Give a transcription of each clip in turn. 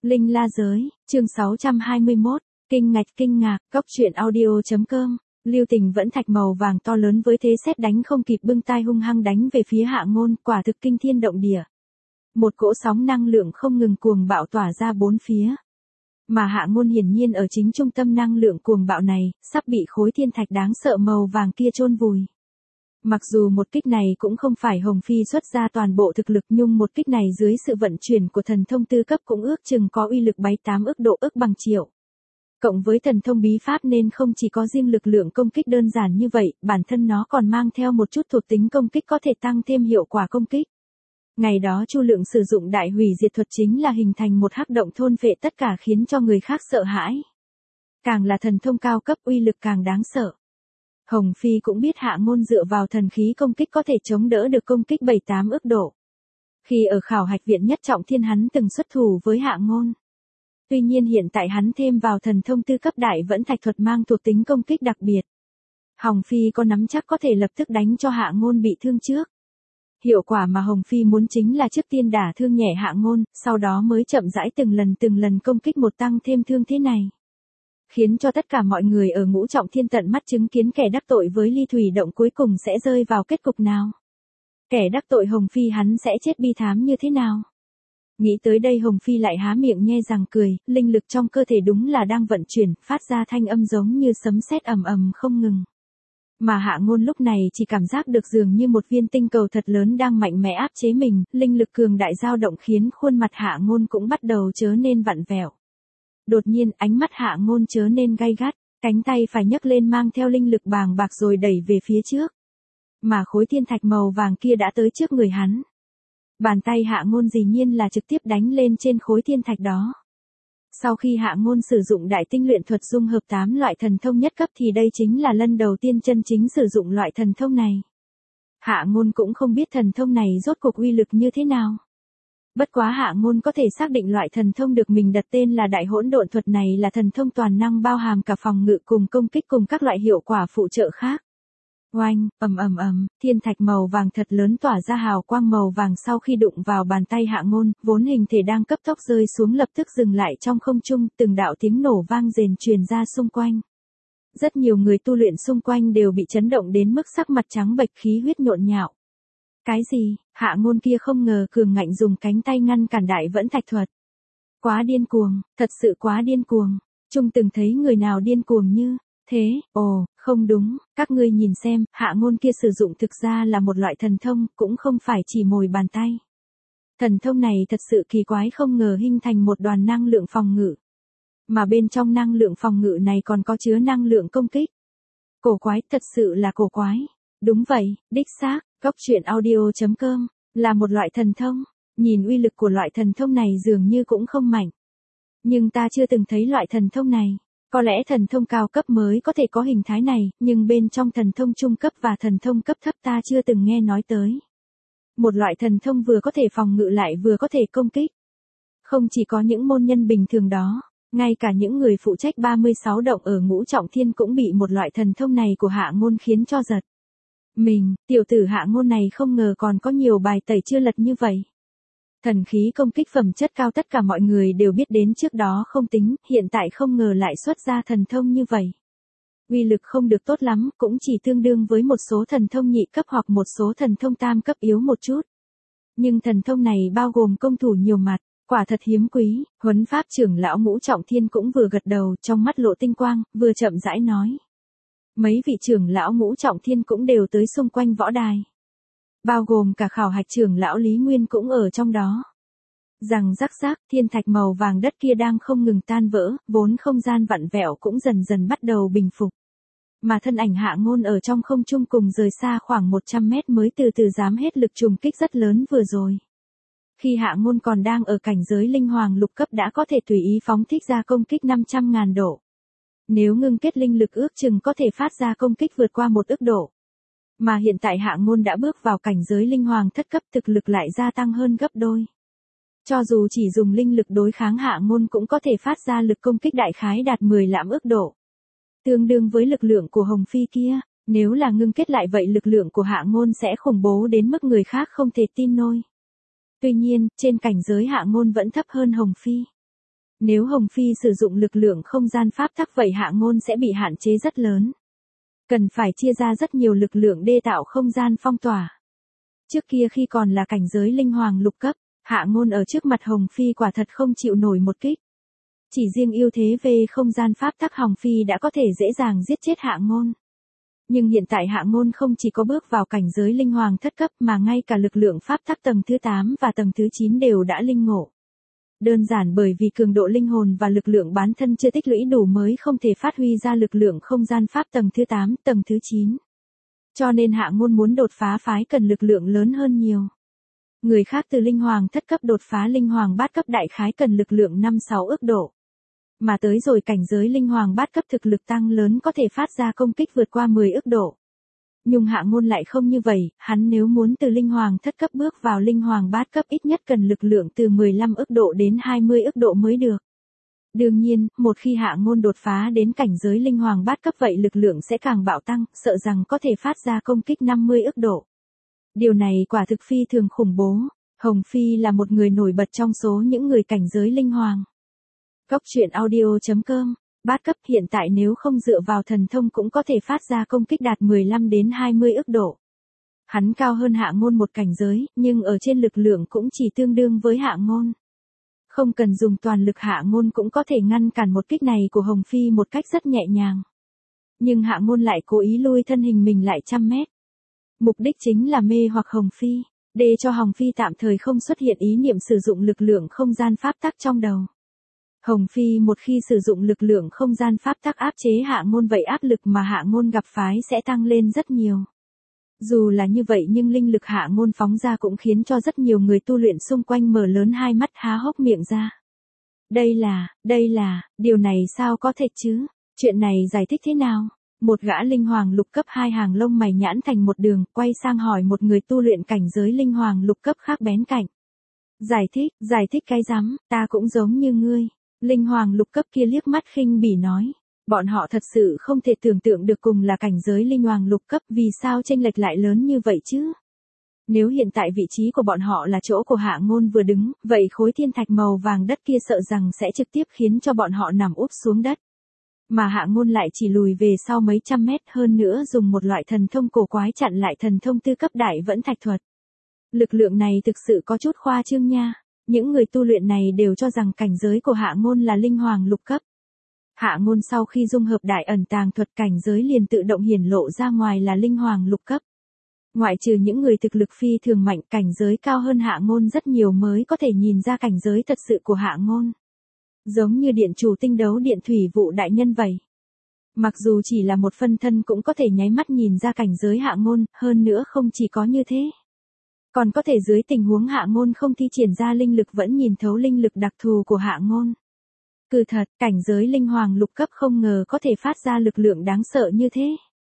Linh La Giới, chương 621, kinh ngạc, cóc truyện audio.com, Lưu Tình vẫn thạch màu vàng to lớn với thế sét đánh không kịp bưng tai hung hăng đánh về phía Hạ Ngôn, quả thực kinh thiên động địa. Một cỗ sóng năng lượng không ngừng cuồng bạo tỏa ra bốn phía. Mà Hạ Ngôn hiển nhiên ở chính trung tâm năng lượng cuồng bạo này, sắp bị khối thiên thạch đáng sợ màu vàng kia chôn vùi. Mặc dù một kích này cũng không phải Hồng Phi xuất ra toàn bộ thực lực, nhưng một kích này dưới sự vận chuyển của thần thông tư cấp cũng ước chừng có uy lực 7-8 ức độ ức bằng triệu. Cộng với thần thông bí pháp nên không chỉ có riêng lực lượng công kích đơn giản như vậy, bản thân nó còn mang theo một chút thuộc tính công kích có thể tăng thêm hiệu quả công kích. Ngày đó Chu Lượng sử dụng đại hủy diệt thuật chính là hình thành một hắc động thôn phệ tất cả khiến cho người khác sợ hãi. Càng là thần thông cao cấp uy lực càng đáng sợ. Hồng Phi cũng biết Hạ Ngôn dựa vào thần khí công kích có thể chống đỡ được công kích 7-8 ức độ. Khi ở khảo hạch viện nhất trọng thiên hắn từng xuất thủ với Hạ Ngôn. Tuy nhiên hiện tại hắn thêm vào thần thông tư cấp đại vẫn thạch thuật mang thuộc tính công kích đặc biệt. Hồng Phi có nắm chắc có thể lập tức đánh cho Hạ Ngôn bị thương trước. Hiệu quả mà Hồng Phi muốn chính là trước tiên đả thương nhẹ Hạ Ngôn, sau đó mới chậm rãi từng lần công kích một tăng thêm thương thế này. Khiến cho tất cả mọi người ở ngũ trọng thiên tận mắt chứng kiến kẻ đắc tội với Ly Thủy Động cuối cùng sẽ rơi vào kết cục nào. Kẻ đắc tội Hồng Phi hắn sẽ chết bi thảm như thế nào. Nghĩ tới đây Hồng Phi lại há miệng nhe răng cười, linh lực trong cơ thể đúng là đang vận chuyển, phát ra thanh âm giống như sấm sét ầm ầm không ngừng. Mà Hạ Ngôn lúc này chỉ cảm giác được dường như một viên tinh cầu thật lớn đang mạnh mẽ áp chế mình, linh lực cường đại dao động khiến khuôn mặt Hạ Ngôn cũng bắt đầu trở nên vặn vẹo. Đột nhiên ánh mắt Hạ Ngôn trở nên gay gắt, cánh tay phải nhấc lên mang theo linh lực bàng bạc rồi đẩy về phía trước. Mà khối thiên thạch màu vàng kia đã tới trước người hắn. Bàn tay Hạ Ngôn dĩ nhiên là trực tiếp đánh lên trên khối thiên thạch đó. Sau khi Hạ Ngôn sử dụng đại tinh luyện thuật dung hợp 8 loại thần thông nhất cấp thì đây chính là lần đầu tiên chân chính sử dụng loại thần thông này. Hạ Ngôn cũng không biết thần thông này rốt cuộc uy lực như thế nào. Bất quá Hạ Ngôn có thể xác định loại thần thông được mình đặt tên là đại hỗn độn thuật này là thần thông toàn năng bao hàm cả phòng ngự cùng công kích cùng các loại hiệu quả phụ trợ khác. Oanh, ầm, thiên thạch màu vàng thật lớn tỏa ra hào quang màu vàng sau khi đụng vào bàn tay Hạ Ngôn, vốn hình thể đang cấp tốc rơi xuống lập tức dừng lại trong không trung, từng đạo tiếng nổ vang rền truyền ra xung quanh. Rất nhiều người tu luyện xung quanh đều bị chấn động đến mức sắc mặt trắng bệch khí huyết nhộn nhạo. Cái gì? Hạ Ngôn kia không ngờ cường ngạnh dùng cánh tay ngăn cản đại vẫn thạch thuật. Quá điên cuồng, thật sự quá điên cuồng. Trung từng thấy người nào điên cuồng như thế. Ồ, không đúng, các ngươi nhìn xem, Hạ Ngôn kia sử dụng thực ra là một loại thần thông, cũng không phải chỉ mồi bàn tay. Thần thông này thật sự kỳ quái, không ngờ hình thành một đoàn năng lượng phòng ngự. Mà bên trong năng lượng phòng ngự này còn có chứa năng lượng công kích. Cổ quái, thật sự là cổ quái. Đúng vậy, đích xác, cóc truyện audio.com, là một loại thần thông. Nhìn uy lực của loại thần thông này dường như cũng không mạnh. Nhưng ta chưa từng thấy loại thần thông này. Có lẽ thần thông cao cấp mới có thể có hình thái này, nhưng bên trong thần thông trung cấp và thần thông cấp thấp ta chưa từng nghe nói tới. Một loại thần thông vừa có thể phòng ngự lại vừa có thể công kích. Không chỉ có những môn nhân bình thường đó, ngay cả những người phụ trách 36 động ở ngũ trọng thiên cũng bị một loại thần thông này của Hạ Ngôn khiến cho giật. Tiểu tử Hạ Ngôn này không ngờ còn có nhiều bài tẩy chưa lật như vậy. Thần khí công kích phẩm chất cao tất cả mọi người đều biết đến trước đó không tính, hiện tại không ngờ lại xuất ra thần thông như vậy. Uy lực không được tốt lắm, cũng chỉ tương đương với một số thần thông nhị cấp hoặc một số thần thông tam cấp yếu một chút. Nhưng thần thông này bao gồm công thủ nhiều mặt, quả thật hiếm quý. Huấn pháp trưởng lão ngũ trọng thiên cũng vừa gật đầu, trong mắt lộ tinh quang, vừa chậm rãi nói. Mấy vị trưởng lão ngũ trọng thiên cũng đều tới xung quanh võ đài. Bao gồm cả khảo hạch trưởng lão Lý Nguyên cũng ở trong đó. Rằng rắc, thiên thạch màu vàng đất kia đang không ngừng tan vỡ, vốn không gian vặn vẹo cũng dần dần bắt đầu bình phục. Mà thân ảnh Hạ Ngôn ở trong không trung cùng rời xa khoảng 100 mét mới từ từ dám hết lực trùng kích rất lớn vừa rồi. Khi Hạ Ngôn còn đang ở cảnh giới linh hoàng lục cấp đã có thể tùy ý phóng thích ra công kích 500.000 độ. Nếu ngưng kết linh lực ước chừng có thể phát ra công kích vượt qua 1 ức độ. Mà hiện tại Hạ Ngôn đã bước vào cảnh giới linh hoàng thất cấp, thực lực lại gia tăng hơn gấp đôi. Cho dù chỉ dùng linh lực đối kháng Hạ Ngôn cũng có thể phát ra lực công kích đại khái đạt 10 lạm ức độ. Tương đương với lực lượng của Hồng Phi kia, nếu là ngưng kết lại vậy lực lượng của Hạ Ngôn sẽ khủng bố đến mức người khác không thể tin nổi. Tuy nhiên, trên cảnh giới Hạ Ngôn vẫn thấp hơn Hồng Phi. Nếu Hồng Phi sử dụng lực lượng không gian pháp tắc vậy Hạ Ngôn sẽ bị hạn chế rất lớn. Cần phải chia ra rất nhiều lực lượng để tạo không gian phong tỏa. Trước kia khi còn là cảnh giới linh hoàng lục cấp, Hạ Ngôn ở trước mặt Hồng Phi quả thật không chịu nổi một kích. Chỉ riêng ưu thế về không gian pháp tắc Hồng Phi đã có thể dễ dàng giết chết Hạ Ngôn. Nhưng hiện tại Hạ Ngôn không chỉ có bước vào cảnh giới linh hoàng thất cấp mà ngay cả lực lượng pháp tắc tầng thứ 8 và tầng thứ 9 đều đã linh ngộ. Đơn giản bởi vì cường độ linh hồn và lực lượng bán thân chưa tích lũy đủ mới không thể phát huy ra lực lượng không gian pháp tầng thứ 8, tầng thứ 9. Cho nên Hạ Ngôn muốn đột phá phái cần lực lượng lớn hơn nhiều. Người khác từ linh hoàng thất cấp đột phá linh hoàng bát cấp đại khái cần lực lượng 5-6 ức độ. Mà tới rồi cảnh giới linh hoàng bát cấp thực lực tăng lớn có thể phát ra công kích vượt qua 10 ức độ. Nhưng Hạ Ngôn lại không như vậy, hắn nếu muốn từ linh hoàng thất cấp bước vào linh hoàng bát cấp ít nhất cần lực lượng từ 15 ức độ đến 20 ức độ mới được. Đương nhiên, một khi Hạ Ngôn đột phá đến cảnh giới linh hoàng bát cấp vậy lực lượng sẽ càng bạo tăng, sợ rằng có thể phát ra công kích 50 ức độ. Điều này quả thực phi thường khủng bố. Hồng Phi là một người nổi bật trong số những người cảnh giới linh hoàng. Góc truyện audio.com, bát cấp hiện tại nếu không dựa vào thần thông cũng có thể phát ra công kích đạt 15 đến 20 ức độ. Hắn cao hơn Hạ Ngôn một cảnh giới, nhưng ở trên lực lượng cũng chỉ tương đương với Hạ Ngôn. Không cần dùng toàn lực Hạ Ngôn cũng có thể ngăn cản một kích này của Hồng Phi một cách rất nhẹ nhàng. Nhưng Hạ Ngôn lại cố ý lui thân hình mình lại trăm mét. Mục đích chính là mê hoặc Hồng Phi, để cho Hồng Phi tạm thời không xuất hiện ý niệm sử dụng lực lượng không gian pháp tắc trong đầu. Hồng Phi một khi sử dụng lực lượng không gian pháp tắc áp chế Hạ Ngôn vậy áp lực mà Hạ Ngôn gặp phải sẽ tăng lên rất nhiều. Dù là như vậy nhưng linh lực Hạ Ngôn phóng ra cũng khiến cho rất nhiều người tu luyện xung quanh mở lớn hai mắt há hốc miệng ra. Điều này sao có thể chứ? Chuyện này giải thích thế nào? Một gã linh hoàng lục cấp hai hàng lông mày nhãn thành một đường, quay sang hỏi một người tu luyện cảnh giới linh hoàng lục cấp khác bén cạnh. Giải thích cái rắm, ta cũng giống như ngươi. Linh hoàng lục cấp kia liếc mắt khinh bỉ nói. Bọn họ thật sự không thể tưởng tượng được cùng là cảnh giới linh hoàng lục cấp vì sao chênh lệch lại lớn như vậy chứ. Nếu hiện tại vị trí của bọn họ là chỗ của Hạ Ngôn vừa đứng, vậy khối thiên thạch màu vàng đất kia sợ rằng sẽ trực tiếp khiến cho bọn họ nằm úp xuống đất. Mà Hạ Ngôn lại chỉ lùi về sau mấy trăm mét hơn nữa dùng một loại thần thông cổ quái chặn lại thần thông tư cấp đại vẫn thạch thuật. Lực lượng này thực sự có chút khoa trương nha. Những người tu luyện này đều cho rằng cảnh giới của Hạ Ngôn là linh hoàng lục cấp. Hạ Ngôn sau khi dung hợp đại ẩn tàng thuật cảnh giới liền tự động hiển lộ ra ngoài là linh hoàng lục cấp. Ngoại trừ những người thực lực phi thường mạnh cảnh giới cao hơn Hạ Ngôn rất nhiều mới có thể nhìn ra cảnh giới thật sự của Hạ Ngôn. Giống như điện chủ tinh đấu điện thủy vụ đại nhân vậy. Mặc dù chỉ là một phân thân cũng có thể nháy mắt nhìn ra cảnh giới Hạ Ngôn, hơn nữa không chỉ có như thế. Còn có thể dưới tình huống Hạ Ngôn không thi triển ra linh lực vẫn nhìn thấu linh lực đặc thù của Hạ Ngôn. Cứ thật, cảnh giới linh hoàng lục cấp không ngờ có thể phát ra lực lượng đáng sợ như thế.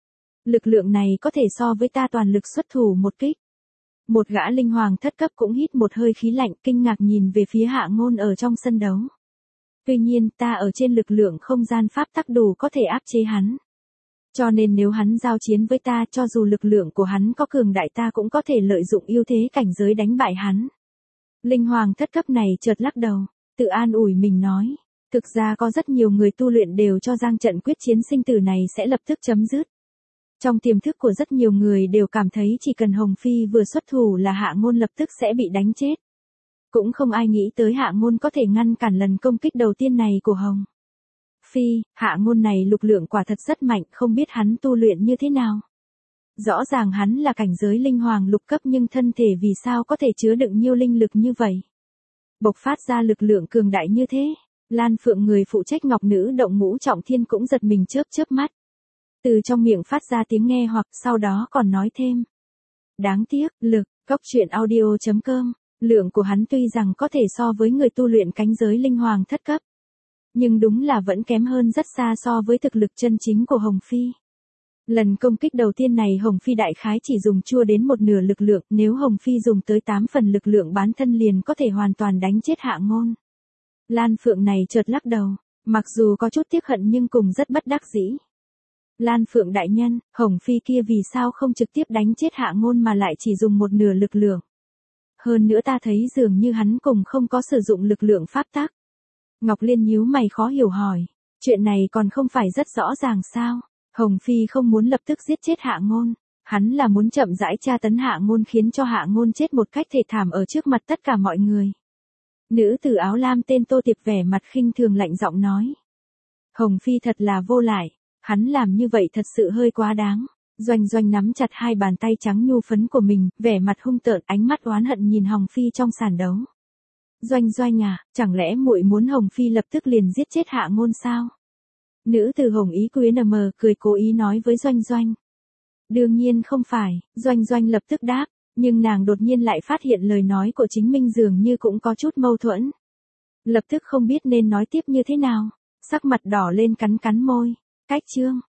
Lực lượng này có thể so với ta toàn lực xuất thủ một kích. Một gã linh hoàng thất cấp cũng hít một hơi khí lạnh kinh ngạc nhìn về phía Hạ Ngôn ở trong sân đấu. Tuy nhiên ta ở trên lực lượng không gian pháp tắc đủ có thể áp chế hắn. Cho nên nếu hắn giao chiến với ta cho dù lực lượng của hắn có cường đại ta cũng có thể lợi dụng ưu thế cảnh giới đánh bại hắn. Linh hoàng thất cấp này chợt lắc đầu, tự an ủi mình nói. Thực ra có rất nhiều người tu luyện đều cho rằng trận quyết chiến sinh tử này sẽ lập tức chấm dứt. Trong tiềm thức của rất nhiều người đều cảm thấy chỉ cần Hồng Phi vừa xuất thủ là Hạ Ngôn lập tức sẽ bị đánh chết. Cũng không ai nghĩ tới Hạ Ngôn có thể ngăn cản lần công kích đầu tiên này của Hồng Phi. Hạ Ngôn này lực lượng quả thật rất mạnh, không biết hắn tu luyện như thế nào. Rõ ràng hắn là cảnh giới linh hoàng lục cấp nhưng thân thể vì sao có thể chứa đựng nhiều linh lực như vậy. Bộc phát ra lực lượng cường đại như thế. Lan Phượng người phụ trách Ngọc Nữ Động Ngũ Trọng Thiên cũng giật mình chớp chớp mắt. Từ trong miệng phát ra tiếng nghe hoặc sau đó còn nói thêm. Đáng tiếc, góc truyện audio.com, lượng của hắn tuy rằng có thể so với người tu luyện cánh giới linh hoàng thất cấp. Nhưng đúng là vẫn kém hơn rất xa so với thực lực chân chính của Hồng Phi. Lần công kích đầu tiên này Hồng Phi đại khái chỉ dùng chua đến một nửa lực lượng, nếu Hồng Phi dùng tới 8 phần lực lượng bán thân liền có thể hoàn toàn đánh chết Hạ Ngôn. Lan Phượng này chợt lắc đầu, mặc dù có chút tiếc hận nhưng cùng rất bất đắc dĩ. Lan Phượng đại nhân, Hồng Phi kia vì sao không trực tiếp đánh chết Hạ Ngôn mà lại chỉ dùng một nửa lực lượng. Hơn nữa ta thấy dường như hắn cùng không có sử dụng lực lượng pháp tắc. Ngọc Liên nhíu mày khó hiểu hỏi. Chuyện này còn không phải rất rõ ràng sao? Hồng Phi không muốn lập tức giết chết Hạ Ngôn. Hắn là muốn chậm rãi tra tấn Hạ Ngôn khiến cho Hạ Ngôn chết một cách thê thảm ở trước mặt tất cả mọi người. Nữ tử áo lam tên Tô Tiệp vẻ mặt khinh thường lạnh giọng nói. Hồng Phi thật là vô lại, hắn làm như vậy thật sự hơi quá đáng. Doanh Doanh nắm chặt hai bàn tay trắng nhu phấn của mình, vẻ mặt hung tợn, ánh mắt oán hận nhìn Hồng Phi trong sàn đấu. Doanh Doanh à, chẳng lẽ muội muốn Hồng Phi lập tức liền giết chết Hạ Ngôn sao? Nữ tử Hồng Ý Quyến cười cố ý nói với Doanh Doanh. Đương nhiên không phải, Doanh Doanh lập tức đáp, nhưng nàng đột nhiên lại phát hiện lời nói của chính mình dường như cũng có chút mâu thuẫn. Lập tức không biết nên nói tiếp như thế nào, sắc mặt đỏ lên cắn cắn môi. Cách chương